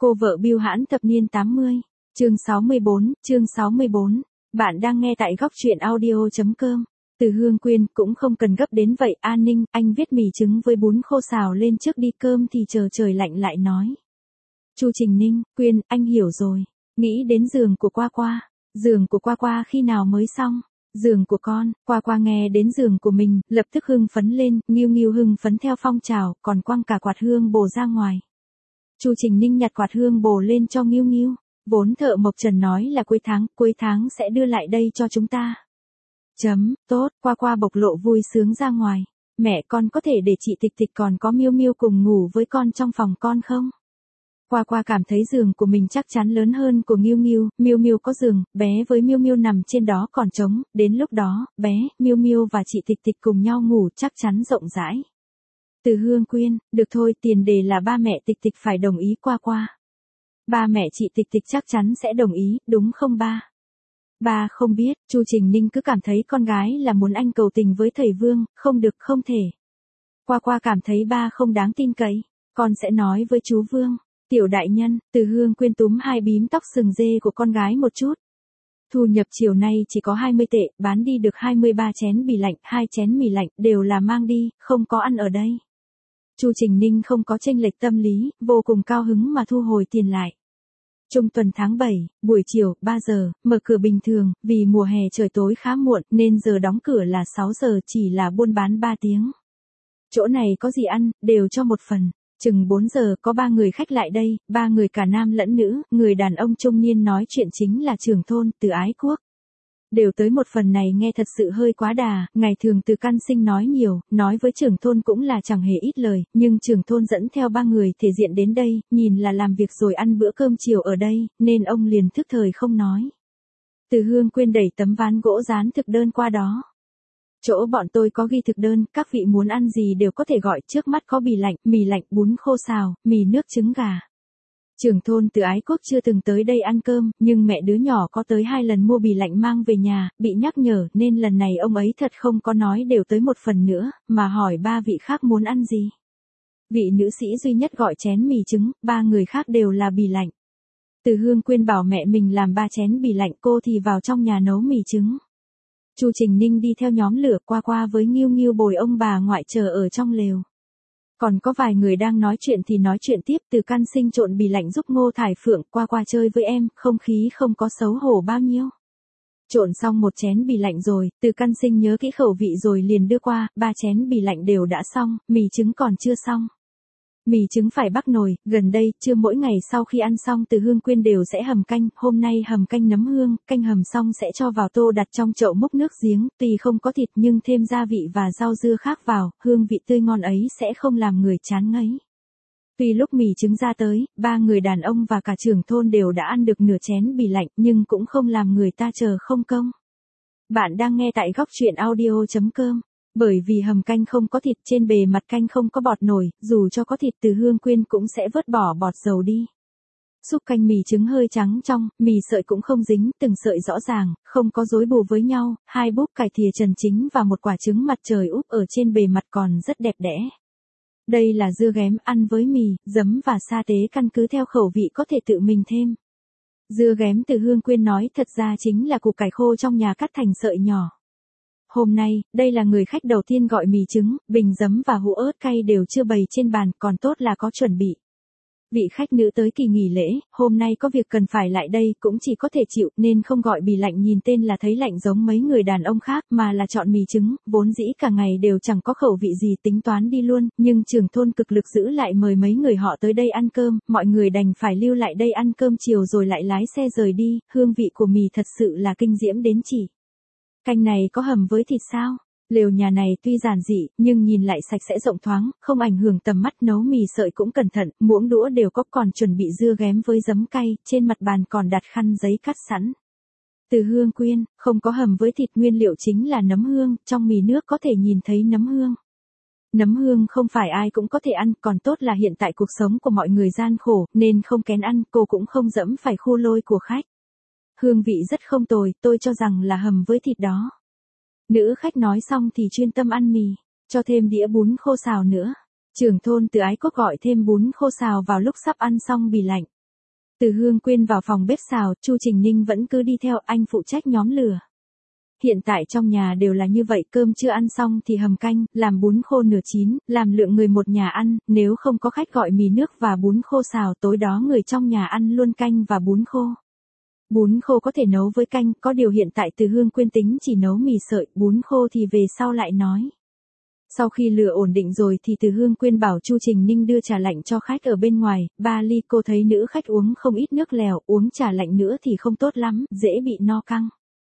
Cô vợ bưu hãn thập niên 80. Chương 64. Bạn đang nghe tại góc truyện audio.com. Từ Hương Quyên, cũng không cần gấp đến vậy. An Ninh, anh viết mì trứng với bún khô xào lên trước đi, cơm thì chờ trời lạnh lại nói. Chu Trình Ninh, Quyên, anh hiểu rồi. Nghĩ đến giường của Qua Qua. Giường của Qua Qua khi nào mới xong? Giường của con. Qua Qua nghe đến giường của mình, lập tức hưng phấn lên, Nghiêu Nghiêu hưng phấn theo phong trào, còn quăng cả quạt hương bồ ra ngoài. Chu Trình Ninh nhặt quạt hương bồ lên cho Nghiêu Nghiêu. Vốn thợ Mộc Trần nói là cuối tháng sẽ đưa lại đây cho chúng ta. Tốt, Qua Qua bộc lộ vui sướng ra ngoài. Mẹ, con có thể để chị Tịch Tịch còn có Miêu Miêu cùng ngủ với con trong phòng con không? Qua Qua cảm thấy giường của mình chắc chắn lớn hơn của Nghiêu Nghiêu. Miêu Miêu có giường, bé với Miêu Miêu nằm trên đó còn trống, đến lúc đó, bé, Miêu Miêu và chị Tịch Tịch cùng nhau ngủ chắc chắn rộng rãi. Từ Hương Quyên, được thôi, tiền đề là ba mẹ Tịch Tịch phải đồng ý. Qua Qua. Ba mẹ chị Tịch Tịch chắc chắn sẽ đồng ý, đúng không ba? Ba không biết. Chu Trình Ninh cứ cảm thấy con gái là muốn anh cầu tình với thầy Vương, không được, không thể. Qua Qua cảm thấy ba không đáng tin cậy. Con sẽ nói với chú Vương. Tiểu đại nhân. Từ Hương Quyên túm hai bím tóc sừng dê của con gái một chút. Thu nhập chiều nay chỉ có 20 tệ, bán đi được 23 chén mì lạnh, 2 chén mì lạnh, đều là mang đi, không có ăn ở đây. Chu Trình Ninh không có chênh lệch tâm lý, vô cùng cao hứng mà thu hồi tiền lại. Trung tuần tháng 7, buổi chiều, 3 giờ, mở cửa bình thường, vì mùa hè trời tối khá muộn, nên giờ đóng cửa là 6 giờ, chỉ là buôn bán 3 tiếng. Chỗ này có gì ăn, đều cho một phần. Chừng 4 giờ có 3 người khách lại đây, 3 người cả nam lẫn nữ, người đàn ông trung niên nói chuyện chính là trưởng thôn, Từ Ái Quốc. Đều tới một phần này nghe thật sự hơi quá đà, ngày thường Từ Căn Sinh nói nhiều, nói với trưởng thôn cũng là chẳng hề ít lời, nhưng trưởng thôn dẫn theo 3 người thể diện đến đây, nhìn là làm việc rồi ăn bữa cơm chiều ở đây, nên ông liền thức thời không nói. Từ Hương Quyên đẩy tấm ván gỗ dán thực đơn qua đó. Chỗ bọn tôi có ghi thực đơn, các vị muốn ăn gì đều có thể gọi, trước mắt có mì lạnh, bún khô xào, mì nước trứng gà. Trưởng thôn Từ Ái Quốc chưa từng tới đây ăn cơm, nhưng mẹ đứa nhỏ có tới 2 lần mua bì lạnh mang về nhà, bị nhắc nhở nên lần này ông ấy thật không có nói đều tới một phần nữa, mà hỏi 3 vị khác muốn ăn gì. Vị nữ sĩ duy nhất gọi chén mì trứng, 3 người khác đều là bì lạnh. Từ Hương Quyên bảo mẹ mình làm 3 chén bì lạnh, cô thì vào trong nhà nấu mì trứng. Chu Trình Ninh đi theo nhóm lửa. Qua Qua với Nghiêu Nghiêu bồi ông bà ngoại chờ ở trong lều. Còn có vài người đang nói chuyện thì nói chuyện tiếp. Từ Căn Sinh trộn bì lạnh giúp Ngô Thải Phượng. Qua Qua chơi với em, không khí không có xấu hổ bao nhiêu. Trộn xong một chén bì lạnh rồi, Từ Căn Sinh nhớ kỹ khẩu vị rồi liền đưa qua, 3 chén bì lạnh đều đã xong, mì trứng còn chưa xong. Mì trứng phải bắc nồi, gần đây, trưa mỗi ngày sau khi ăn xong Từ Hương Quyên đều sẽ hầm canh, hôm nay hầm canh nấm hương, canh hầm xong sẽ cho vào tô đặt trong chậu múc nước giếng, tuy không có thịt nhưng thêm gia vị và rau dưa khác vào, hương vị tươi ngon ấy sẽ không làm người chán ngấy. Tuy lúc mì trứng ra tới, 3 người đàn ông và cả trưởng thôn đều đã ăn được nửa chén bì lạnh, nhưng cũng không làm người ta chờ không công. Bạn đang nghe tại góc truyện audio.com. Bởi vì hầm canh không có thịt, trên bề mặt canh không có bọt nổi, dù cho có thịt Từ Hương Quyên cũng sẽ vớt bỏ bọt dầu đi. Súp canh mì trứng hơi trắng trong, mì sợi cũng không dính, từng sợi rõ ràng, không có rối bù với nhau, 2 búp cải thìa trần chính và một quả trứng mặt trời úp ở trên bề mặt còn rất đẹp đẽ. Đây là dưa ghém, ăn với mì, giấm và sa tế căn cứ theo khẩu vị có thể tự mình thêm. Dưa ghém Từ Hương Quyên nói thật ra chính là củ cải khô trong nhà cắt thành sợi nhỏ. Hôm nay, đây là người khách đầu tiên gọi mì trứng, bình giấm và hũ ớt cay đều chưa bày trên bàn, còn tốt là có chuẩn bị. Vị khách nữ tới kỳ nghỉ lễ, hôm nay có việc cần phải lại đây, cũng chỉ có thể chịu, nên không gọi bì lạnh nhìn tên là thấy lạnh giống mấy người đàn ông khác, mà là chọn mì trứng, vốn dĩ cả ngày đều chẳng có khẩu vị gì tính toán đi luôn, nhưng trưởng thôn cực lực giữ lại mời mấy người họ tới đây ăn cơm, mọi người đành phải lưu lại đây ăn cơm chiều rồi lại lái xe rời đi, hương vị của mì thật sự là kinh diễm đến chỉ. Canh này có hầm với thịt sao? Lều nhà này tuy giản dị, nhưng nhìn lại sạch sẽ rộng thoáng, không ảnh hưởng tầm mắt, nấu mì sợi cũng cẩn thận, muỗng đũa đều có, còn chuẩn bị dưa ghém với giấm cay, trên mặt bàn còn đặt khăn giấy cắt sẵn. Từ Hương Quyên, không có hầm với thịt, nguyên liệu chính là nấm hương, trong mì nước có thể nhìn thấy nấm hương. Nấm hương không phải ai cũng có thể ăn, còn tốt là hiện tại cuộc sống của mọi người gian khổ, nên không kén ăn, cô cũng không dẫm phải khu lôi của khách. Hương vị rất không tồi, tôi cho rằng là hầm với thịt đó. Nữ khách nói xong thì chuyên tâm ăn mì, cho thêm đĩa bún khô xào nữa. Trưởng thôn Từ Ái Quốc gọi thêm bún khô xào vào lúc sắp ăn xong bì lạnh. Từ Hương Quyên vào phòng bếp xào, Chu Trình Ninh vẫn cứ đi theo anh phụ trách nhóm lửa. Hiện tại trong nhà đều là như vậy, cơm chưa ăn xong thì hầm canh, làm bún khô nửa chín, làm lượng người một nhà ăn, nếu không có khách gọi mì nước và bún khô xào, tối đó người trong nhà ăn luôn canh và bún khô. Bún khô có thể nấu với canh, có điều hiện tại Từ Hương Quyên tính chỉ nấu mì sợi, bún khô thì về sau lại nói. Sau khi lửa ổn định rồi thì Từ Hương Quyên bảo Chu Trình Ninh đưa trà lạnh cho khách ở bên ngoài, 3 ly, cô thấy nữ khách uống không ít nước lèo, uống trà lạnh nữa thì không tốt lắm, dễ bị no căng.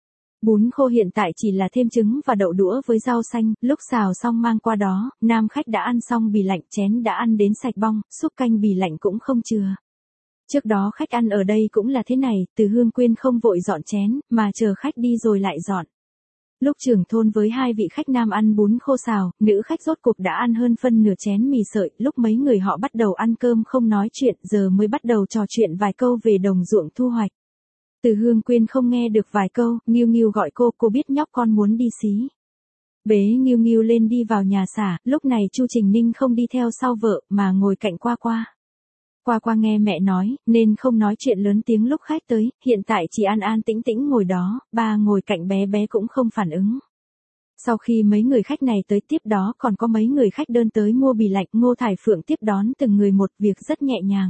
Bún khô hiện tại chỉ là thêm trứng và đậu đũa với rau xanh, lúc xào xong mang qua đó, nam khách đã ăn xong bì lạnh, chén đã ăn đến sạch bong, súp canh bì lạnh cũng không chừa. Trước đó khách ăn ở đây cũng là thế này, Từ Hương Quyên không vội dọn chén, mà chờ khách đi rồi lại dọn. Lúc trưởng thôn với 2 vị khách nam ăn bún khô xào, nữ khách rốt cuộc đã ăn hơn phân nửa chén mì sợi, lúc mấy người họ bắt đầu ăn cơm không nói chuyện, giờ mới bắt đầu trò chuyện vài câu về đồng ruộng thu hoạch. Từ Hương Quyên không nghe được vài câu, Nghiêu Nghiêu gọi cô biết nhóc con muốn đi xí. Bế Nghiêu Nghiêu lên đi vào nhà xả, lúc này Chu Trình Ninh không đi theo sau vợ, mà ngồi cạnh Qua Qua. Qua Qua nghe mẹ nói, nên không nói chuyện lớn tiếng lúc khách tới, hiện tại chỉ an an tĩnh tĩnh ngồi đó, ba ngồi cạnh bé bé cũng không phản ứng. Sau khi mấy người khách này tới tiếp đó còn có mấy người khách đơn tới mua bì lạnh, Ngô Thải Phượng tiếp đón từng người một việc rất nhẹ nhàng.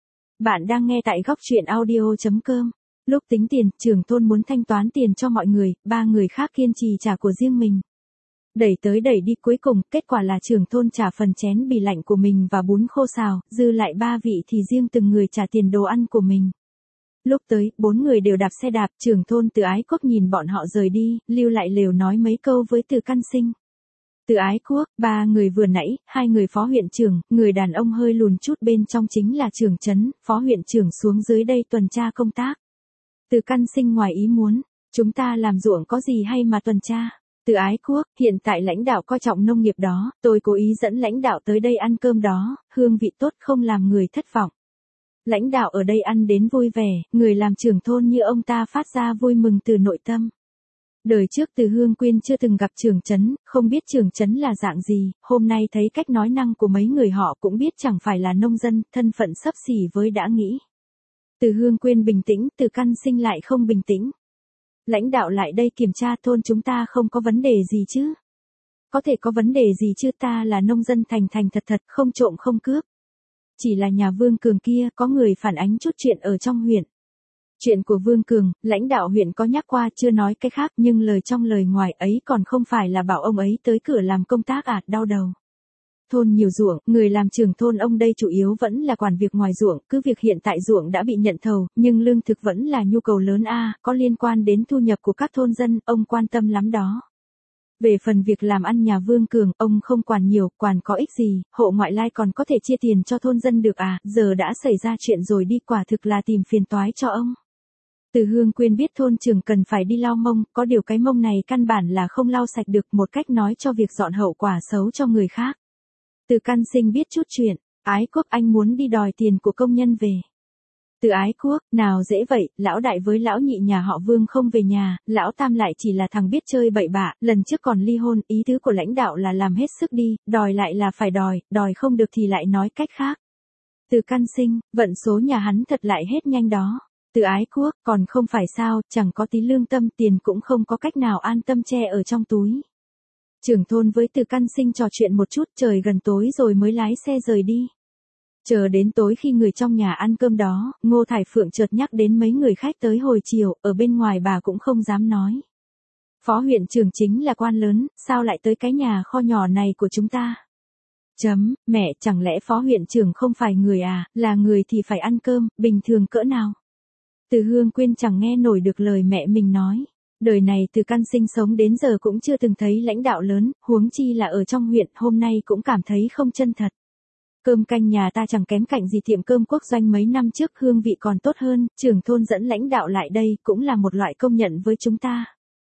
Bạn đang nghe tại góc truyện audio.com. Lúc tính tiền, trưởng thôn muốn thanh toán tiền cho mọi người, 3 người khác kiên trì trả của riêng mình. Đẩy tới đẩy đi cuối cùng, kết quả là trưởng thôn trả phần chén bì lạnh của mình và bún khô xào, dư lại 3 vị thì riêng từng người trả tiền đồ ăn của mình. Lúc tới, 4 người đều đạp xe đạp, trưởng thôn Từ Ái Quốc nhìn bọn họ rời đi, lưu lại lều nói mấy câu với Từ Căn Sinh. Từ Ái Quốc, 3 người vừa nãy, 2 người phó huyện trưởng, người đàn ông hơi lùn chút bên trong chính là trưởng trấn, phó huyện trưởng xuống dưới đây tuần tra công tác. Từ Căn Sinh ngoài ý muốn, chúng ta làm ruộng có gì hay mà tuần tra. Từ Ái Quốc, hiện tại lãnh đạo coi trọng nông nghiệp đó, tôi cố ý dẫn lãnh đạo tới đây ăn cơm đó, hương vị tốt không làm người thất vọng. Lãnh đạo ở đây ăn đến vui vẻ, người làm trưởng thôn như ông ta phát ra vui mừng từ nội tâm. Đời trước Từ Hương Quyên chưa từng gặp trưởng trấn, không biết trưởng trấn là dạng gì, hôm nay thấy cách nói năng của mấy người họ cũng biết chẳng phải là nông dân, thân phận xấp xỉ với đã nghĩ. Từ Hương Quyên bình tĩnh, Từ Căn Sinh lại không bình tĩnh. Lãnh đạo lại đây kiểm tra thôn chúng ta không có vấn đề gì chứ? Có thể có vấn đề gì chứ, ta là nông dân thành thành thật thật, không trộm không cướp. Chỉ là nhà Vương Cường kia có người phản ánh chút chuyện ở trong huyện. Chuyện của Vương Cường, lãnh đạo huyện có nhắc qua chưa nói cái khác nhưng lời trong lời ngoài ấy còn không phải là bảo ông ấy tới cửa làm công tác đau đầu. Thôn nhiều ruộng, người làm trưởng thôn ông đây chủ yếu vẫn là quản việc ngoài ruộng, cứ việc hiện tại ruộng đã bị nhận thầu, nhưng lương thực vẫn là nhu cầu lớn có liên quan đến thu nhập của các thôn dân, ông quan tâm lắm đó. Về phần việc làm ăn nhà Vương Cường, ông không quản nhiều, quản có ích gì, hộ ngoại lai còn có thể chia tiền cho thôn dân được giờ đã xảy ra chuyện rồi đi, quả thực là tìm phiền toái cho ông. Từ Hương Quyên biết thôn trưởng cần phải đi lau mông, có điều cái mông này căn bản là không lau sạch được, một cách nói cho việc dọn hậu quả xấu cho người khác. Từ Căn Sinh biết chút chuyện, Ái Quốc anh muốn đi đòi tiền của công nhân về. Từ Ái Quốc, nào dễ vậy, lão đại với lão nhị nhà họ Vương không về nhà, lão tam lại chỉ là thằng biết chơi bậy bạ, lần trước còn ly hôn, ý tứ của lãnh đạo là làm hết sức đi, đòi lại là phải đòi không được thì lại nói cách khác. Từ Căn Sinh, vận số nhà hắn thật lại hết nhanh đó. Từ Ái Quốc, còn không phải sao, chẳng có tí lương tâm, tiền cũng không có cách nào an tâm che ở trong túi. Trưởng thôn với Từ Căn Sinh trò chuyện một chút, trời gần tối rồi mới lái xe rời đi. Chờ đến tối khi người trong nhà ăn cơm đó, Ngô Thải Phượng chợt nhắc đến mấy người khách tới hồi chiều, ở bên ngoài bà cũng không dám nói. Phó huyện trưởng chính là quan lớn, sao lại tới cái nhà kho nhỏ này của chúng ta? Mẹ, chẳng lẽ phó huyện trưởng không phải người là người thì phải ăn cơm, bình thường cỡ nào? Từ Hương Quyên chẳng nghe nổi được lời mẹ mình nói. Đời này Từ Căn Sinh sống đến giờ cũng chưa từng thấy lãnh đạo lớn, huống chi là ở trong huyện, hôm nay cũng cảm thấy không chân thật. Cơm canh nhà ta chẳng kém cạnh gì tiệm cơm quốc doanh mấy năm trước, hương vị còn tốt hơn, trưởng thôn dẫn lãnh đạo lại đây cũng là một loại công nhận với chúng ta.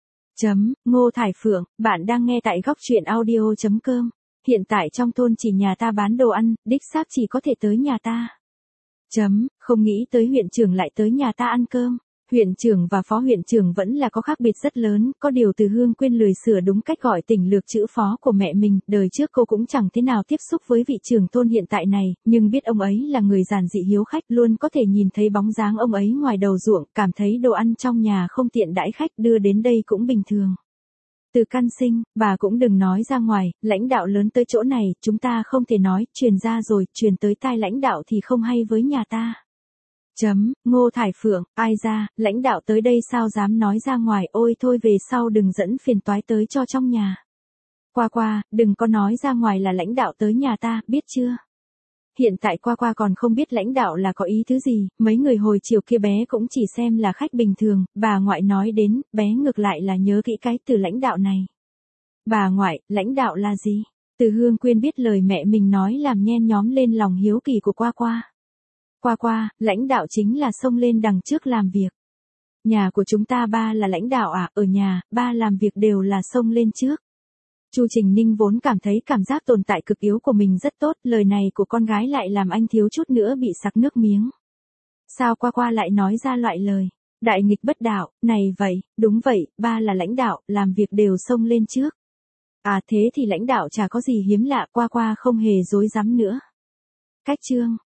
Ngô Thải Phượng, bạn đang nghe tại góc truyện audio.com. Hiện tại trong thôn chỉ nhà ta bán đồ ăn, đích xác chỉ có thể tới nhà ta. Không nghĩ tới huyện trưởng lại tới nhà ta ăn cơm. Huyện trưởng và phó huyện trưởng vẫn là có khác biệt rất lớn, có điều Từ Hương Quyên lười sửa đúng cách gọi tỉnh lược chữ phó của mẹ mình, đời trước cô cũng chẳng thế nào tiếp xúc với vị trưởng thôn hiện tại này, nhưng biết ông ấy là người giản dị hiếu khách, luôn có thể nhìn thấy bóng dáng ông ấy ngoài đầu ruộng, cảm thấy đồ ăn trong nhà không tiện đãi khách đưa đến đây cũng bình thường. Từ Căn Sinh, bà cũng đừng nói ra ngoài, lãnh đạo lớn tới chỗ này, chúng ta không thể nói, truyền ra rồi, truyền tới tai lãnh đạo thì không hay với nhà ta. Ngô Thải Phượng, ai ra, lãnh đạo tới đây sao dám nói ra ngoài, ôi thôi về sau đừng dẫn phiền toái tới cho trong nhà. Qua, đừng có nói ra ngoài là lãnh đạo tới nhà ta, biết chưa? Hiện tại qua còn không biết lãnh đạo là có ý thứ gì, mấy người hồi chiều kia bé cũng chỉ xem là khách bình thường, bà ngoại nói đến, bé ngược lại là nhớ kỹ cái từ lãnh đạo này. Bà ngoại, lãnh đạo là gì? Từ Hương Quyên biết lời mẹ mình nói làm nhen nhóm lên lòng hiếu kỳ của qua. Qua, lãnh đạo chính là xông lên đằng trước làm việc. Nhà của chúng ta ba là lãnh đạo à, ở nhà, ba làm việc đều là xông lên trước. Chu Trình Ninh vốn cảm thấy cảm giác tồn tại cực yếu của mình rất tốt, lời này của con gái lại làm anh thiếu chút nữa bị sặc nước miếng. Sao qua lại nói ra loại lời, đại nghịch bất đạo, này vậy, đúng vậy, ba là lãnh đạo, làm việc đều xông lên trước. À thế thì lãnh đạo chả có gì hiếm lạ, qua không hề dối rắm nữa. Cách chương